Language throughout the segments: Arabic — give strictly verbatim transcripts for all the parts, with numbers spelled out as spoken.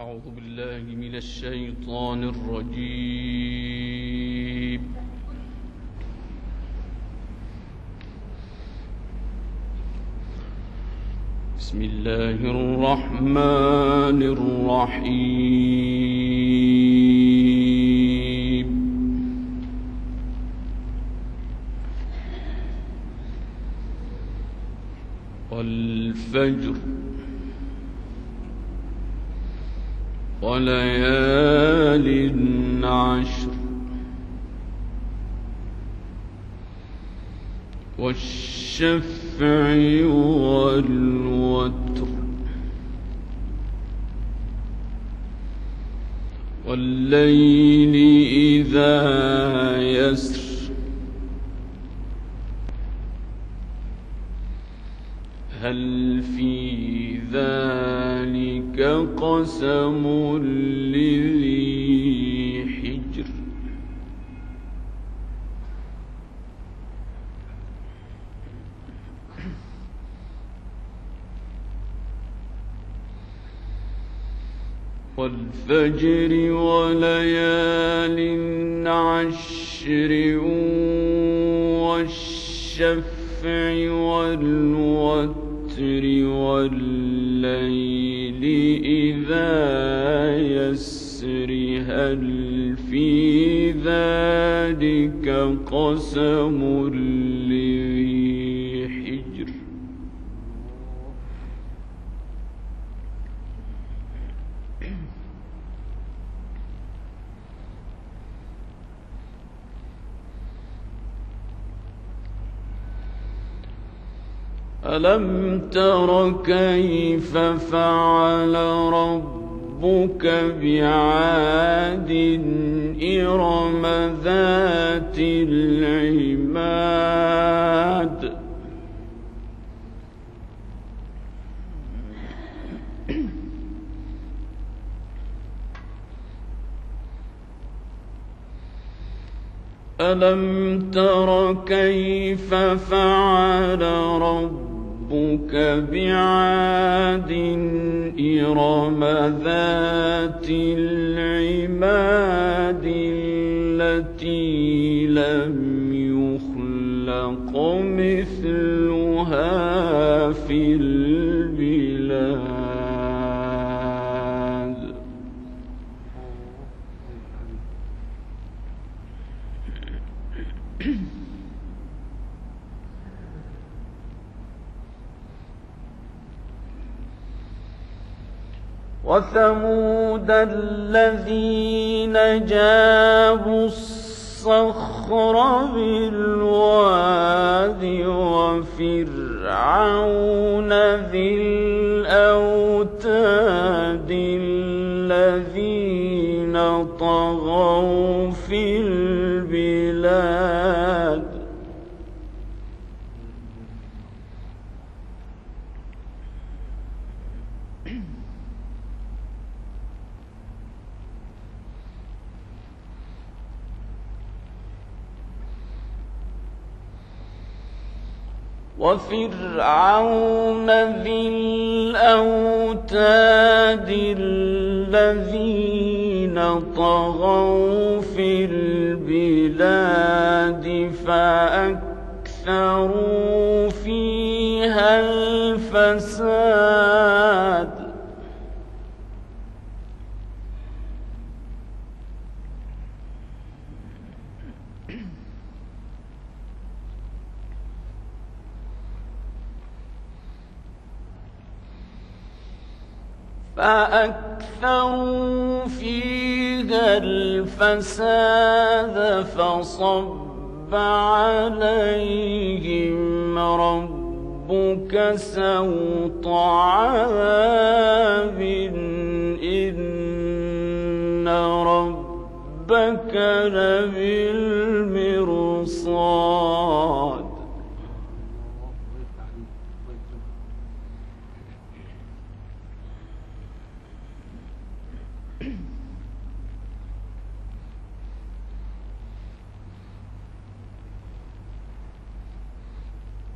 أعوذ بالله من الشيطان الرجيم. بسم الله الرحمن الرحيم. والفجر وليال عشر والشفع والوتر والليل إذا يسر هل في ذلك قسم لذي حجر والفجر وليال عشر والشفع والوتر والليل إذا يسر هل في ذلك قسم لذي حجر ألم تر كيف فعل ربك بعاد إرم ذات العماد ألم تر كيف فعل ربك ربك بعاد إرم ذات العماد التي لم يخلق مثلها في البلاد وثمود الذين جابوا الصخر بالواد وفرعون ذي الأوتاد الذين طغوا في البلاد وفرعون ذي الأوتاد الذين طغوا في البلاد فأكثروا فيها الفساد فأكثروا فيها الفساد فصب عليهم ربك سوط عذاب إن ربك لبالمرصاد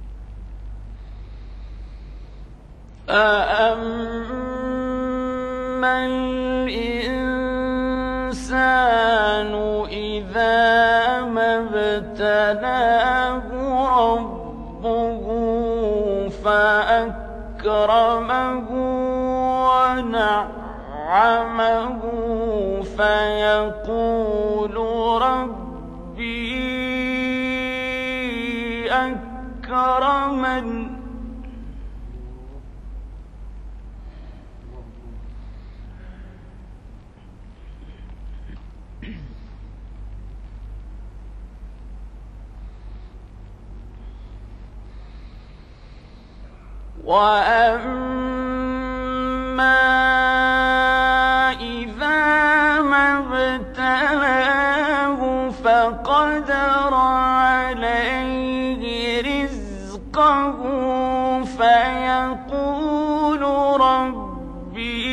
فأما فَأَمَّا الْإِنسَانُ إِذَا مَا ابْتَلَاهُ رَبُّهُ فَأَكْرَمَهُ وَنَعَّمَهُ فَيَقُولُ رَبِّي أَكْرَمَنِ. وَأَمَّا إِذَا مَا ابْتَلَاهُ فَقَدَرَ عَلَيْهِ رِزْقَهُ فَيَقُولُ رَبِّي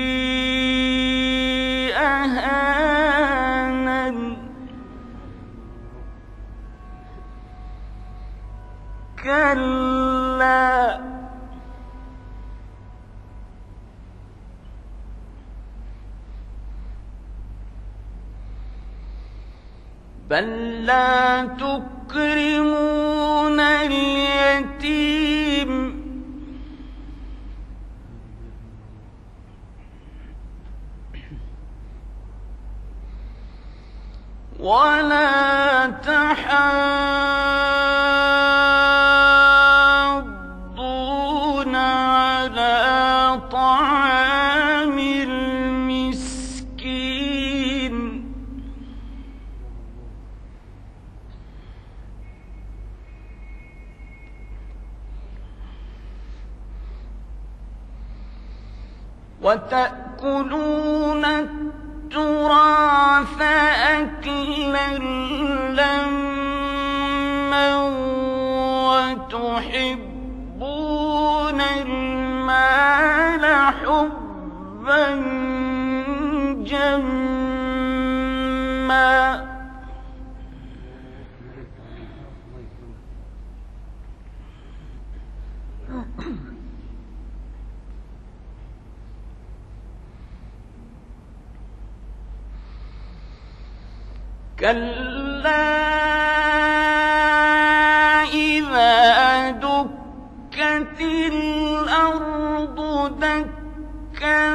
أَهَانَنِ. كَلَّا بَل لَّا تُكْرِمُونَ الْيَتِيمَ وَلَا تَحَاضُّونَ عَلَىٰ طَعَامِ الْمِسْكِينِ وَتَأْكُلُونَ التُّرَاثَ أَكْلًا لَّمًّا وَتُحِبُّونَ الْمَالَ حُبًّا جَمًّا. كَلَّا إِذَا دُكَّتِ الْأَرْضُ دَكًّا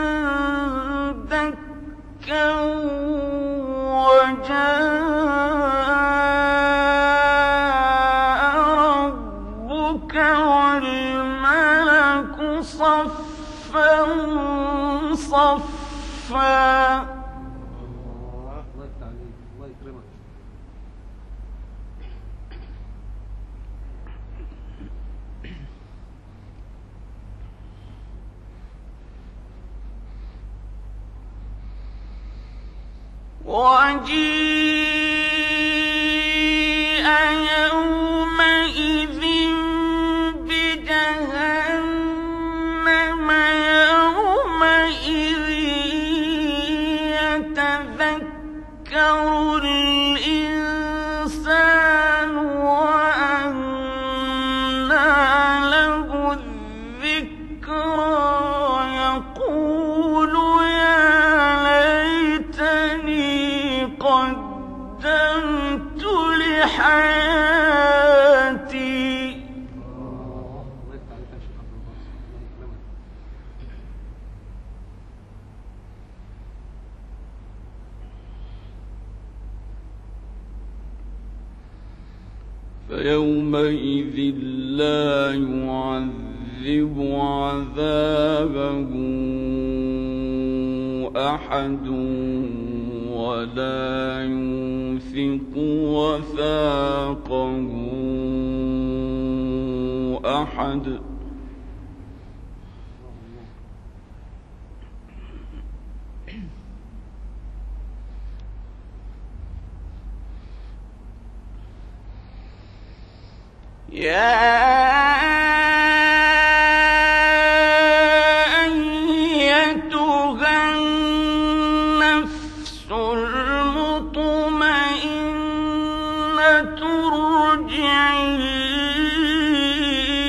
دَكًّا وَجَاءَ رَبُّكَ وَالْمَلَكُ صَفًّا صَفًّا. وَجِيءَ يَوْمَئِذٍ بِجَهَنَّمَ يَوْمَئِذٍ يَتَذَكَّرُ الْإِنسَانُ وَأَنَّىٰ لَهُ الذِّكْرَىٰ يَقُولُ يَا لَيْتَنِي قَدَّمْتُ لِحَيَاتِي. فيومئذ لا يعذب عذابه أحد ولا يوثق وثاقه أحد. يا أيتها النفس المطمئنة ارجعي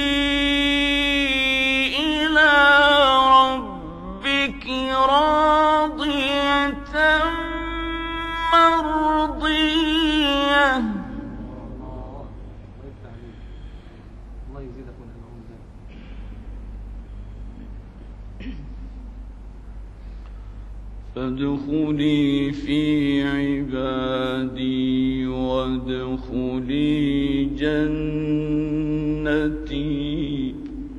إلى ربك راضية فادخلي في عبادي وادخلي جنتي.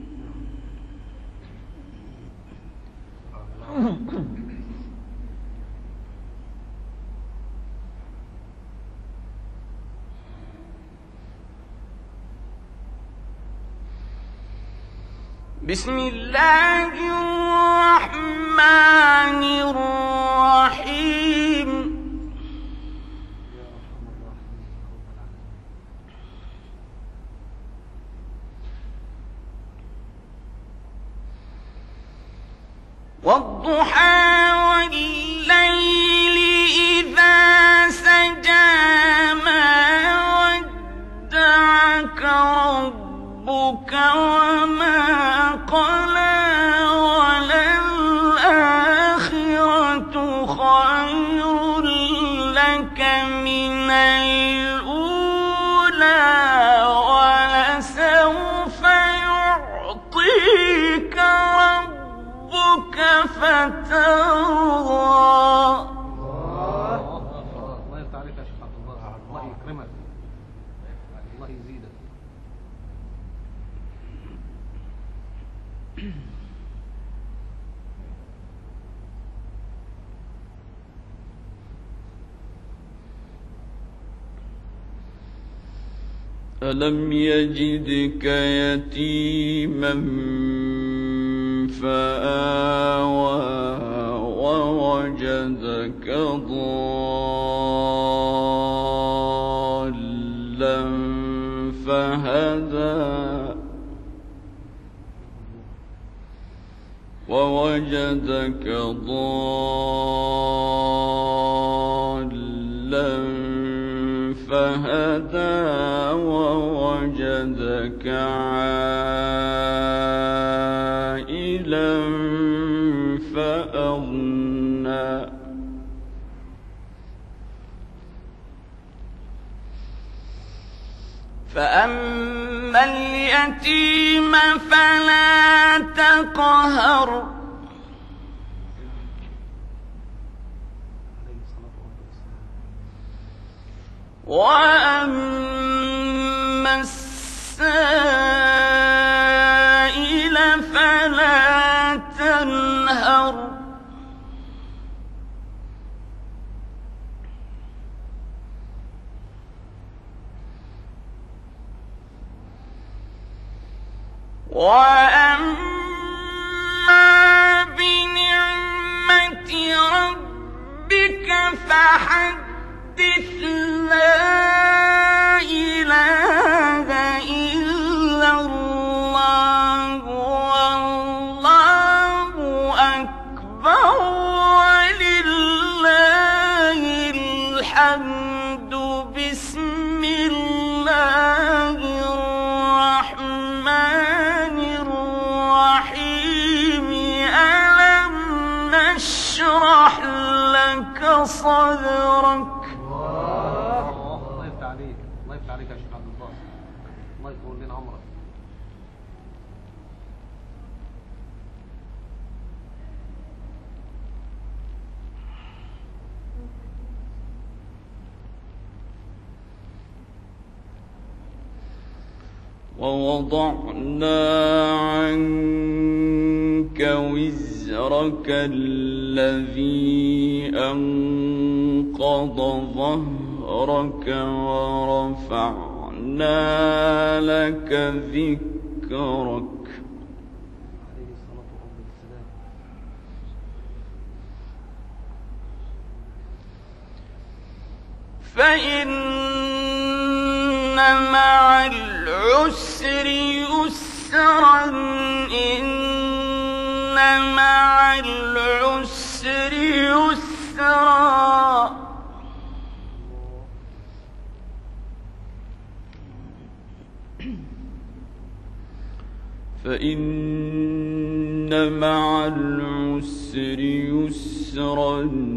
بسم الله الرحمن الرحيم. والضحى والليل إذا سجى ما ودعك ربك وما قلى وللآخرة خير لك من الأولى ولسوف يعطيك ربك فترضى. الله يفتح عليك يا شيخ عبد الله، الله يكرمك، الله يزيدك. ألم يجدك يتيما فآوى ووجدك ضالا فهدى ووجدك ضالا فهدى ووجدك عائلا فأغنى فأما اليتيم فلا تقهر وأما السائل فلا تنهر وأما بنعمة ربك فحدث. لا إله إلا الله والله أكبر ولله الحمد. بسم الله الرحمن الرحيم. ألم نشرح لك صدرك. الله يفتح عليك، الله يفتح عليك يا شيخ عبد الله، الله يطول لنا عمرك. ووضعنا عنك وزرك الذي أنقض ظهرك ورفعنا لك ذكرك. عليه الصلاة والسلام. فإن مع العسر يسرا إن مع العسر يسرا. فإن مع العسر يسرا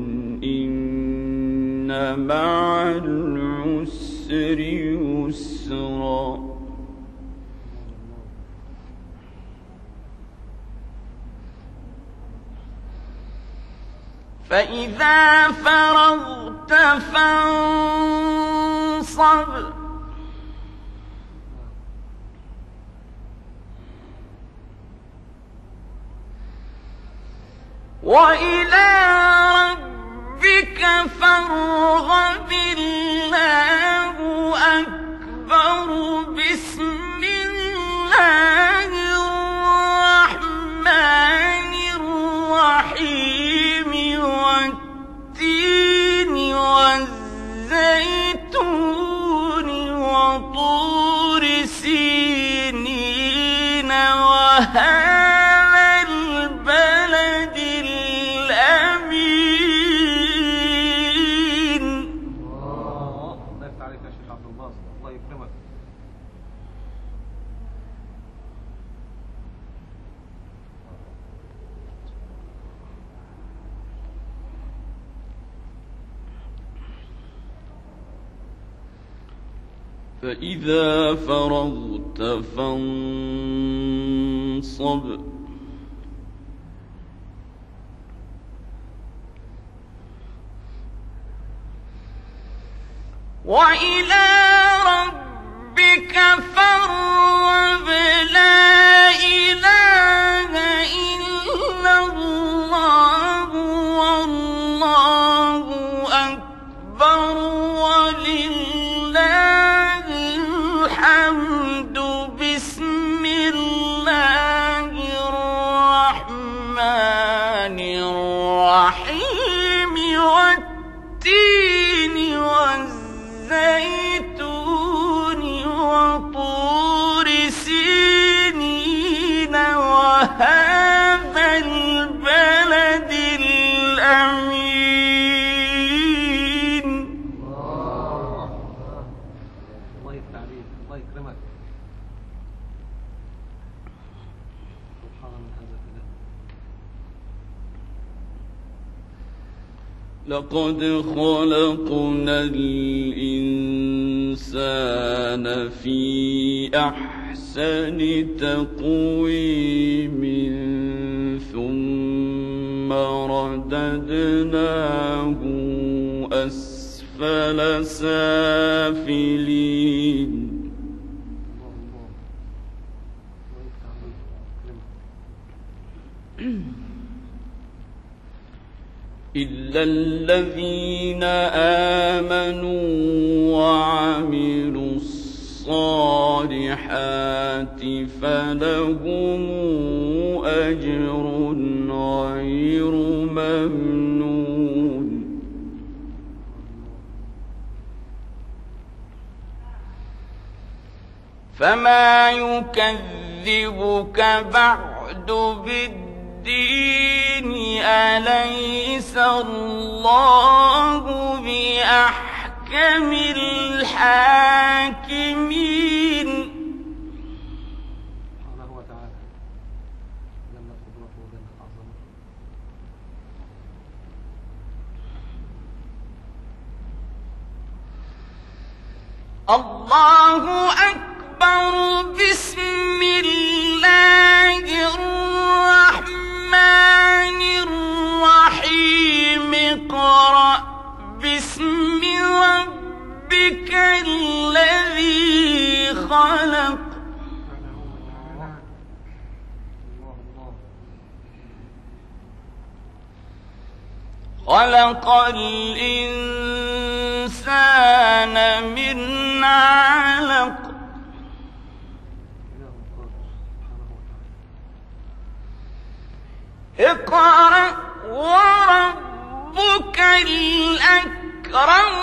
إن مع العسر يسرا. فإذا فرغت فانصب وإلى ربك فارغب الله أكبر بسم الله الرحمن الرحيم والتين والزيتون وطور سينين وهذا فإذا فرغت فانصب وإلى ربك فارغب لا إله إلا الله والله أكبر ولله الحمد بسم الله الرحمن الرحيم والتين والزيتون وطور سينين وهذا البلد الأمين. الله يفتح عليك، الله يكرمك. سبحان من هذا الإله. لقد خلقنا الإنسان في أحسن تقويم ثم رددناه أسفل سافلين. إلا الذين آمنوا وعملوا الصالحات فلهم أجر غير ممنون. فما يكذبك بعد بالدين أليس الله بأحكم الحاكمين. سبحانه وتعالى جل قدرته وجل عظمته. الله أكبر بسم الله الرحمن الرحيم اقرأ باسم ربك الذي خلق خلق الإنسان من علق اقرأ وربك الأكرم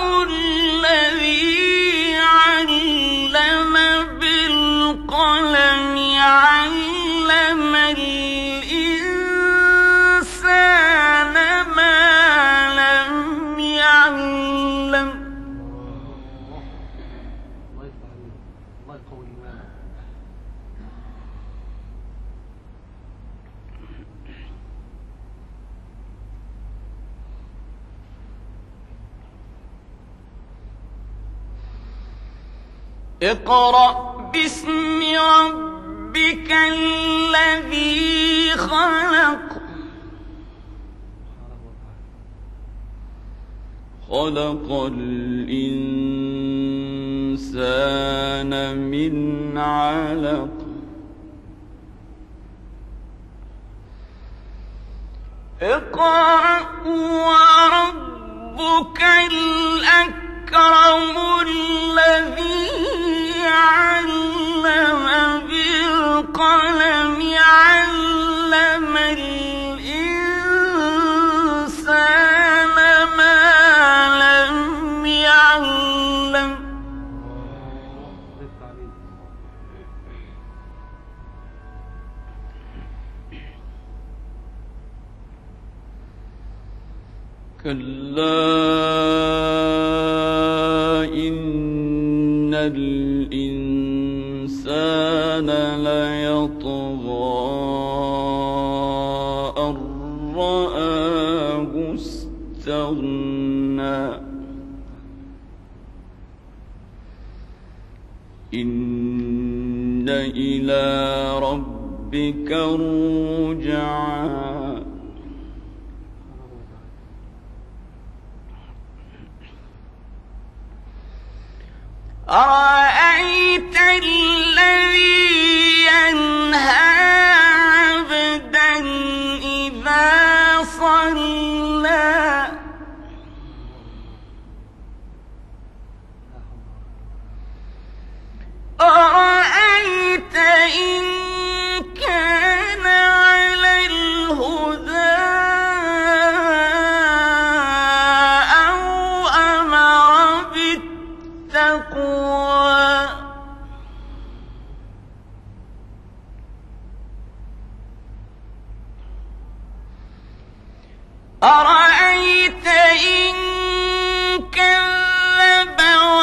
الذي علم بالقلم علم الإنسان ما لم يعلم. الله يفتح عليك، الله يقوي إيمانك. اقرأ باسم ربك الذي خلق خلق الإنسان من علق اقرأ وربك الأكرم الذي علم بالقلم علم الإنسان ما لم يعلم كلا إن الإنسان ليطغى أن رآه استغنى إن إلى ربك الرجعى أرأيت الذي ينهى عبدا إذا صلى أرأيت إن كان على الهدى أو أمر بالتقوى أرأيت إن كذب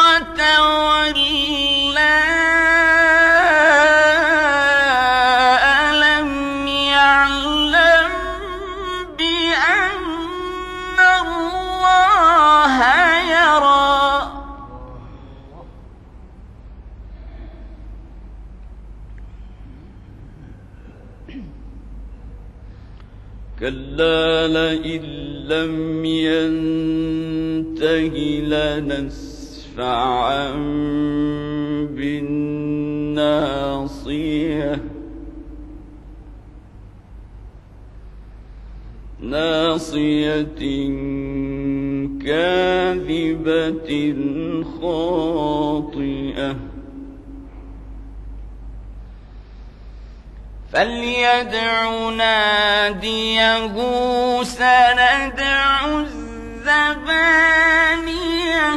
وتولى ألم يعلم بأن الله يرى كلا لئن لم ينته لنسفعا بالناصية ناصية كاذبة خاطئة فليدع ناديه سندع الزبانية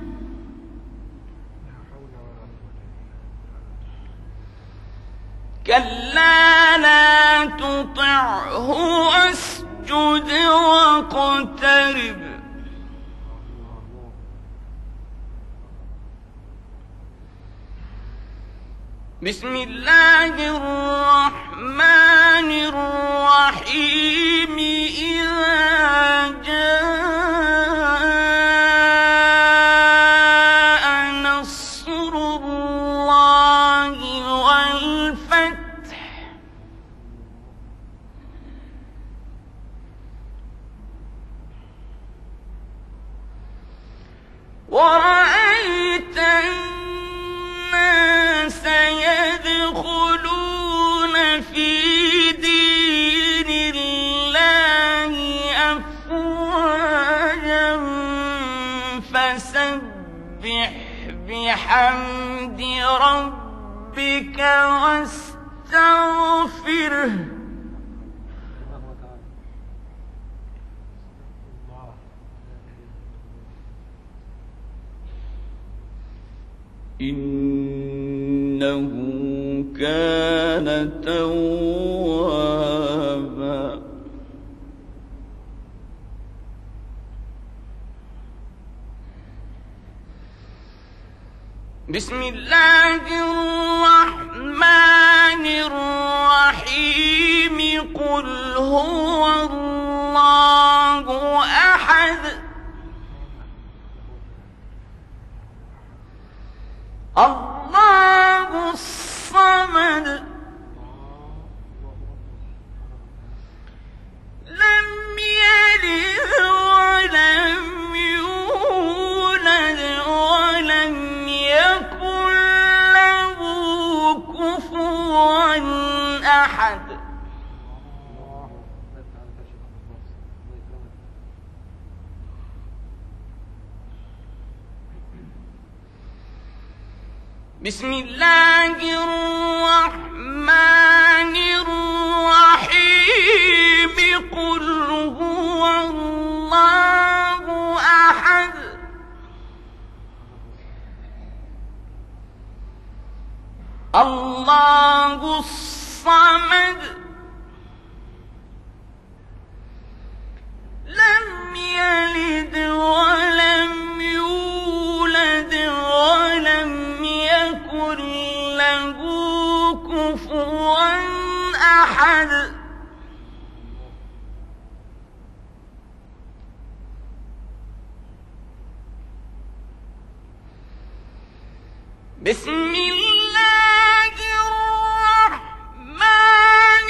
كلا لا تطعه واسجد واقترب بسم الله الرحمن الرحيم إذا جاء نصر الله والفتح ورأيت الناس يدخلون في دين الله أفواجا فسبح بحمد ربك واستغفره إنه كان توابا بسم الله الرحمن الرحيم قل هو الله أحد الله الصمد لم يلد ولم يولد بسم الله الرحمن الرحيم قل هو الله أحد الله الصمد لم يلد ولم يولد ولم يكن له كفوا أحد بسم الله الرحمن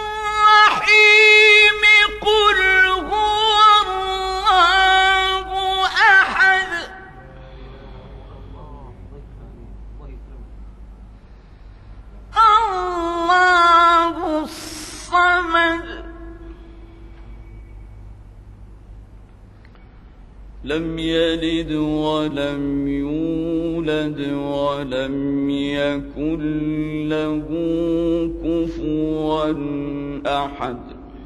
الرحيم قل هو الله أحد الله الصمد لم يلد ولم يولد ولم يكن له كفوا أحد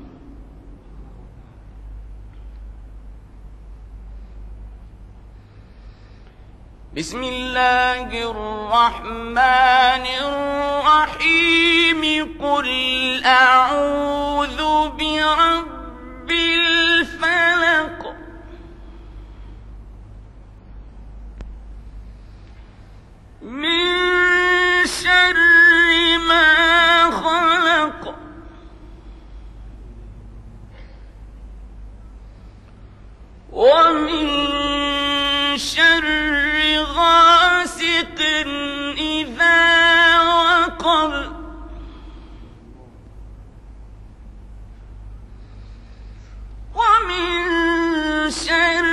بسم الله الرحمن الرحيم قل أعوذ برب الفلق من شر ما خلق ومن شر غاسق إذا وقب ومن شر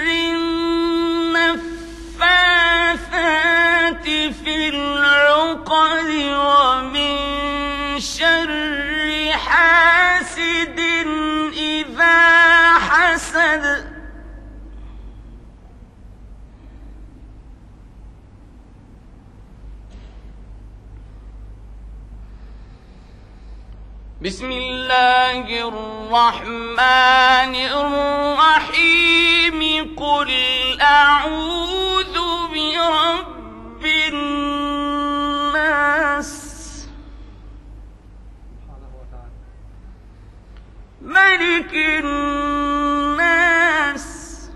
النفاثات في العقد ومن شر حاسد إذا حسد بسم الله الرحمن الرحيم قل أعوذ برب الناس ملك الناس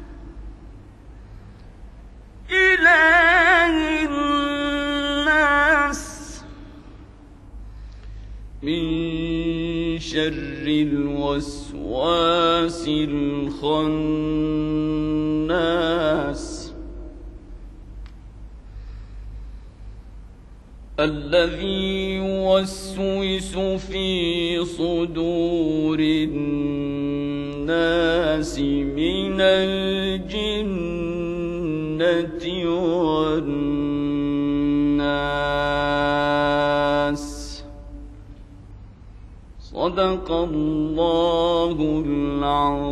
إله الناس من شر الوسواس الخناس الذي يوسوس في صدور الناس من الجنة والناس صدق الله العظيم.